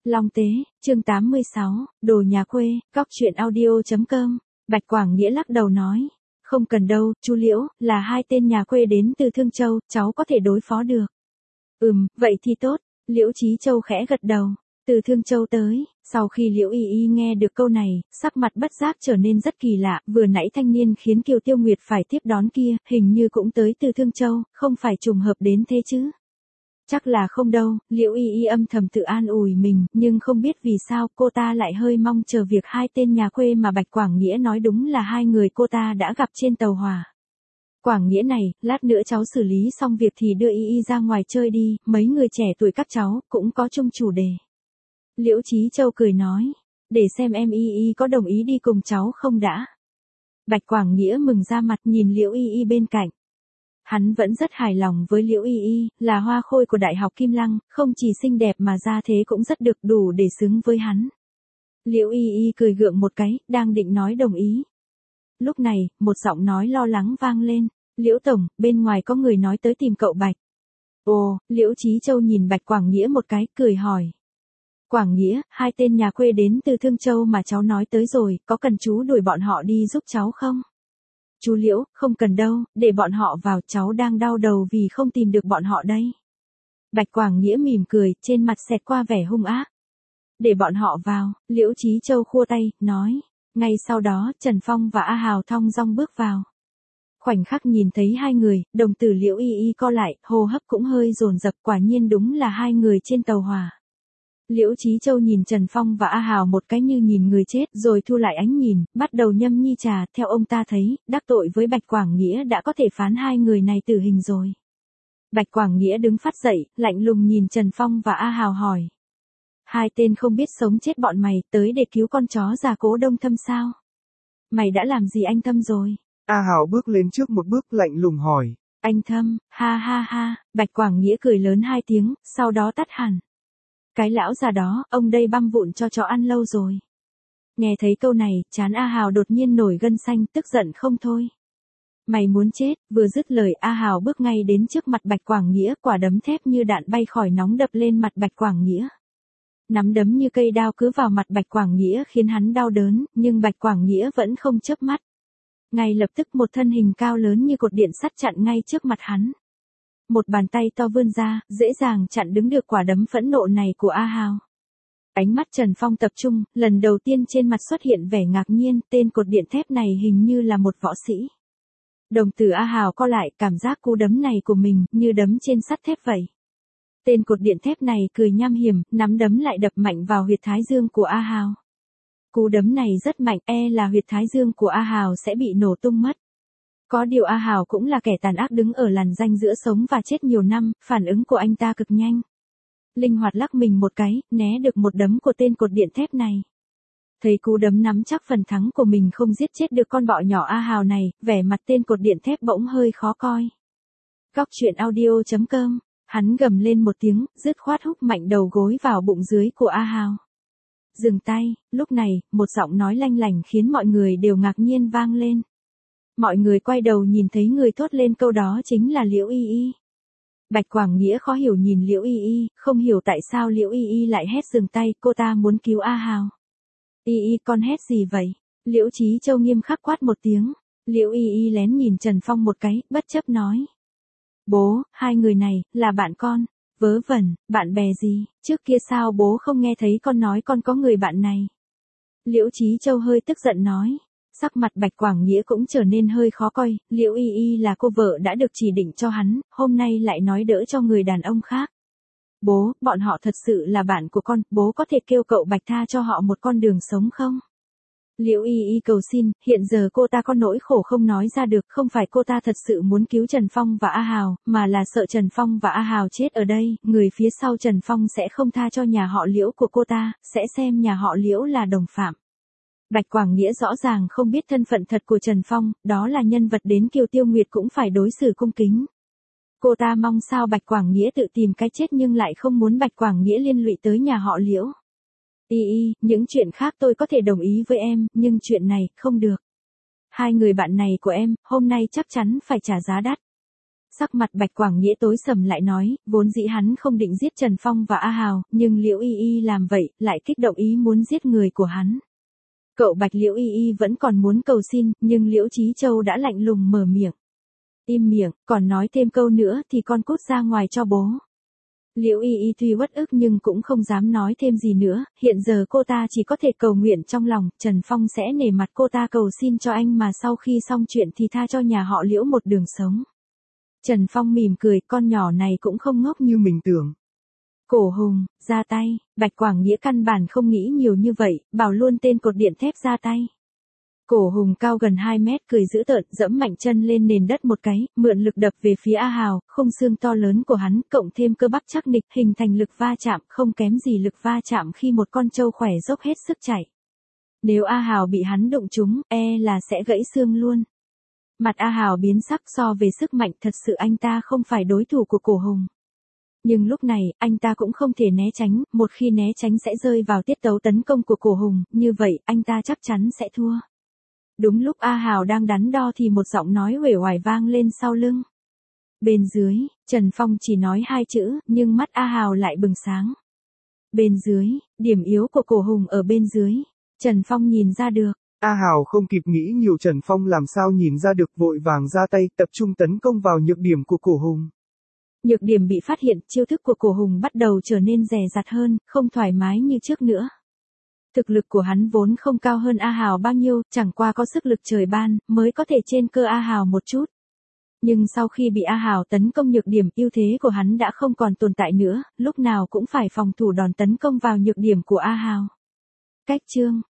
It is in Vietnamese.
Long Tế, chương 86, đồ nhà quê, góc truyện audio.com. Bạch Quảng Nghĩa lắc đầu nói, không cần đâu, chú Liễu, là hai tên nhà quê đến từ Thương Châu, cháu có thể đối phó được. Vậy thì tốt, Liễu Chí Châu khẽ gật đầu, từ Thương Châu tới. Sau khi Liễu Y Y nghe được câu này, sắc mặt bất giác trở nên rất kỳ lạ, vừa nãy thanh niên khiến Kiều Tiêu Nguyệt phải tiếp đón kia, hình như cũng tới từ Thương Châu, không phải trùng hợp đến thế chứ. Chắc là không đâu, Liễu Y Y âm thầm tự an ủi mình, nhưng không biết vì sao cô ta lại hơi mong chờ việc hai tên nhà quê mà Bạch Quảng Nghĩa nói đúng là hai người cô ta đã gặp trên tàu hỏa. Quảng Nghĩa này, lát nữa cháu xử lý xong việc thì đưa Y Y ra ngoài chơi đi, mấy người trẻ tuổi các cháu, cũng có chung chủ đề. Liễu Chí Châu cười nói, để xem em Y Y có đồng ý đi cùng cháu không đã. Bạch Quảng Nghĩa mừng ra mặt nhìn Liễu Y Y bên cạnh. Hắn vẫn rất hài lòng với Liễu Y Y, là hoa khôi của Đại học Kim Lăng, không chỉ xinh đẹp mà ra thế cũng rất được đủ để xứng với hắn. Liễu Y Y cười gượng một cái, đang định nói đồng ý. Lúc này, một giọng nói lo lắng vang lên, Liễu Tổng, bên ngoài có người nói tới tìm cậu Bạch. Ồ, Liễu Chí Châu nhìn Bạch Quảng Nghĩa một cái, cười hỏi. Quảng Nghĩa, hai tên nhà quê đến từ Thương Châu mà cháu nói tới rồi, có cần chú đuổi bọn họ đi giúp cháu không? Chú Liễu, không cần đâu, để bọn họ vào, cháu đang đau đầu vì không tìm được bọn họ đây. Bạch Quảng Nghĩa mỉm cười, trên mặt xẹt qua vẻ hung ác. Để bọn họ vào, Liễu Chí Châu khua tay, nói. Ngay sau đó, Trần Phong và A Hào thong dong bước vào. Khoảnh khắc nhìn thấy hai người, đồng tử Liễu Y Y co lại, hô hấp cũng hơi dồn dập, quả nhiên đúng là hai người trên tàu hỏa. Liễu Chí Châu nhìn Trần Phong và A Hào một cái như nhìn người chết, rồi thu lại ánh nhìn, bắt đầu nhâm nhi trà, theo ông ta thấy, đắc tội với Bạch Quảng Nghĩa đã có thể phán hai người này tử hình rồi. Bạch Quảng Nghĩa đứng phát dậy, lạnh lùng nhìn Trần Phong và A Hào hỏi. Hai tên không biết sống chết bọn mày, tới để cứu con chó già Cố Đông Thâm sao? Mày đã làm gì anh Thâm rồi? A Hào bước lên trước một bước lạnh lùng hỏi. Anh Thâm, ha ha ha, Bạch Quảng Nghĩa cười lớn hai tiếng, sau đó tắt hẳn. Cái lão già đó, ông đây băm vụn cho chó ăn lâu rồi. Nghe thấy câu này, trán A Hào đột nhiên nổi gân xanh, tức giận không thôi. Mày muốn chết, vừa dứt lời A Hào bước ngay đến trước mặt Bạch Quảng Nghĩa, quả đấm thép như đạn bay khỏi nóng đập lên mặt Bạch Quảng Nghĩa. Nắm đấm như cây đao cứ vào mặt Bạch Quảng Nghĩa khiến hắn đau đớn, nhưng Bạch Quảng Nghĩa vẫn không chớp mắt. Ngay lập tức một thân hình cao lớn như cột điện sắt chặn ngay trước mặt hắn. Một bàn tay to vươn ra, dễ dàng chặn đứng được quả đấm phẫn nộ này của A Hào. Ánh mắt Trần Phong tập trung, lần đầu tiên trên mặt xuất hiện vẻ ngạc nhiên, tên cột điện thép này hình như là một võ sĩ. Đồng tử A Hào co lại, cảm giác cú đấm này của mình, như đấm trên sắt thép vậy. Tên cột điện thép này cười nham hiểm, nắm đấm lại đập mạnh vào huyệt thái dương của A Hào. Cú đấm này rất mạnh, là huyệt thái dương của A Hào sẽ bị nổ tung mất. Có điều A Hào cũng là kẻ tàn ác đứng ở làn ranh giữa sống và chết nhiều năm, phản ứng của anh ta cực nhanh. Linh hoạt lắc mình một cái, né được một đấm của tên cột điện thép này. Thấy cú đấm nắm chắc phần thắng của mình không giết chết được con bọ nhỏ A Hào này, vẻ mặt tên cột điện thép bỗng hơi khó coi. Góc truyện audio.com, hắn gầm lên một tiếng, dứt khoát húc mạnh đầu gối vào bụng dưới của A Hào. Dừng tay, lúc này, một giọng nói lanh lảnh khiến mọi người đều ngạc nhiên vang lên. Mọi người quay đầu nhìn thấy người thốt lên câu đó chính là Liễu Y Y. Bạch Quảng Nghĩa khó hiểu nhìn Liễu Y Y, không hiểu tại sao Liễu Y Y lại hét dừng tay, cô ta muốn cứu A Hào. Y Y con hét gì vậy? Liễu Chí Châu nghiêm khắc quát một tiếng. Liễu Y Y lén nhìn Trần Phong một cái, bất chấp nói. Bố, hai người này, là bạn con. Vớ vẩn, bạn bè gì, trước kia sao bố không nghe thấy con nói con có người bạn này? Liễu Chí Châu hơi tức giận nói. Sắc mặt Bạch Quảng Nghĩa cũng trở nên hơi khó coi, Liễu Y Y là cô vợ đã được chỉ định cho hắn, hôm nay lại nói đỡ cho người đàn ông khác. Bố, bọn họ thật sự là bạn của con, bố có thể kêu cậu Bạch tha cho họ một con đường sống không? Liễu Y Y cầu xin, hiện giờ cô ta có nỗi khổ không nói ra được, không phải cô ta thật sự muốn cứu Trần Phong và A Hào, mà là sợ Trần Phong và A Hào chết ở đây, người phía sau Trần Phong sẽ không tha cho nhà họ Liễu của cô ta, sẽ xem nhà họ Liễu là đồng phạm. Bạch Quảng Nghĩa rõ ràng không biết thân phận thật của Trần Phong, đó là nhân vật đến Kiều Tiêu Nguyệt cũng phải đối xử cung kính. Cô ta mong sao Bạch Quảng Nghĩa tự tìm cái chết nhưng lại không muốn Bạch Quảng Nghĩa liên lụy tới nhà họ Liễu. Y Y, những chuyện khác tôi có thể đồng ý với em, nhưng chuyện này, không được. Hai người bạn này của em, hôm nay chắc chắn phải trả giá đắt. Sắc mặt Bạch Quảng Nghĩa tối sầm lại nói, vốn dĩ hắn không định giết Trần Phong và A Hào, nhưng Liễu Y Y làm vậy, lại kích động ý muốn giết người của hắn. Cậu Bạch Liễu Y Y vẫn còn muốn cầu xin, nhưng Liễu Chí Châu đã lạnh lùng mở miệng. Im miệng, còn nói thêm câu nữa thì con cút ra ngoài cho bố. Liễu Y Y tuy uất ức nhưng cũng không dám nói thêm gì nữa, hiện giờ cô ta chỉ có thể cầu nguyện trong lòng, Trần Phong sẽ nể mặt cô ta cầu xin cho anh mà sau khi xong chuyện thì tha cho nhà họ Liễu một đường sống. Trần Phong mỉm cười, con nhỏ này cũng không ngốc như mình tưởng. Cổ Hùng, ra tay, Bạch Quảng Nghĩa căn bản không nghĩ nhiều như vậy, bảo luôn tên cột điện thép ra tay. Cổ Hùng cao gần 2 mét cười dữ tợn, dẫm mạnh chân lên nền đất một cái, mượn lực đập về phía A Hào, khung xương to lớn của hắn, cộng thêm cơ bắp chắc nịch, hình thành lực va chạm, không kém gì lực va chạm khi một con trâu khỏe dốc hết sức chạy. Nếu A Hào bị hắn đụng trúng, là sẽ gãy xương luôn. Mặt A Hào biến sắc, so về sức mạnh thật sự anh ta không phải đối thủ của Cổ Hùng. Nhưng lúc này, anh ta cũng không thể né tránh, một khi né tránh sẽ rơi vào tiết tấu tấn công của Cổ Hùng, như vậy, anh ta chắc chắn sẽ thua. Đúng lúc A Hào đang đắn đo thì một giọng nói uể oải vang lên sau lưng. Bên dưới, Trần Phong chỉ nói 2 chữ, nhưng mắt A Hào lại bừng sáng. Bên dưới, điểm yếu của Cổ Hùng ở bên dưới. Trần Phong nhìn ra được. A Hào không kịp nghĩ nhiều, Trần Phong làm sao nhìn ra được, vội vàng ra tay, tập trung tấn công vào nhược điểm của Cổ Hùng. Nhược điểm bị phát hiện, chiêu thức của Cổ Hùng bắt đầu trở nên dè dặt hơn, không thoải mái như trước nữa. Thực lực của hắn vốn không cao hơn A Hào bao nhiêu, chẳng qua có sức lực trời ban, mới có thể trên cơ A Hào một chút. Nhưng sau khi bị A Hào tấn công nhược điểm, ưu thế của hắn đã không còn tồn tại nữa, lúc nào cũng phải phòng thủ đòn tấn công vào nhược điểm của A Hào. Cách chương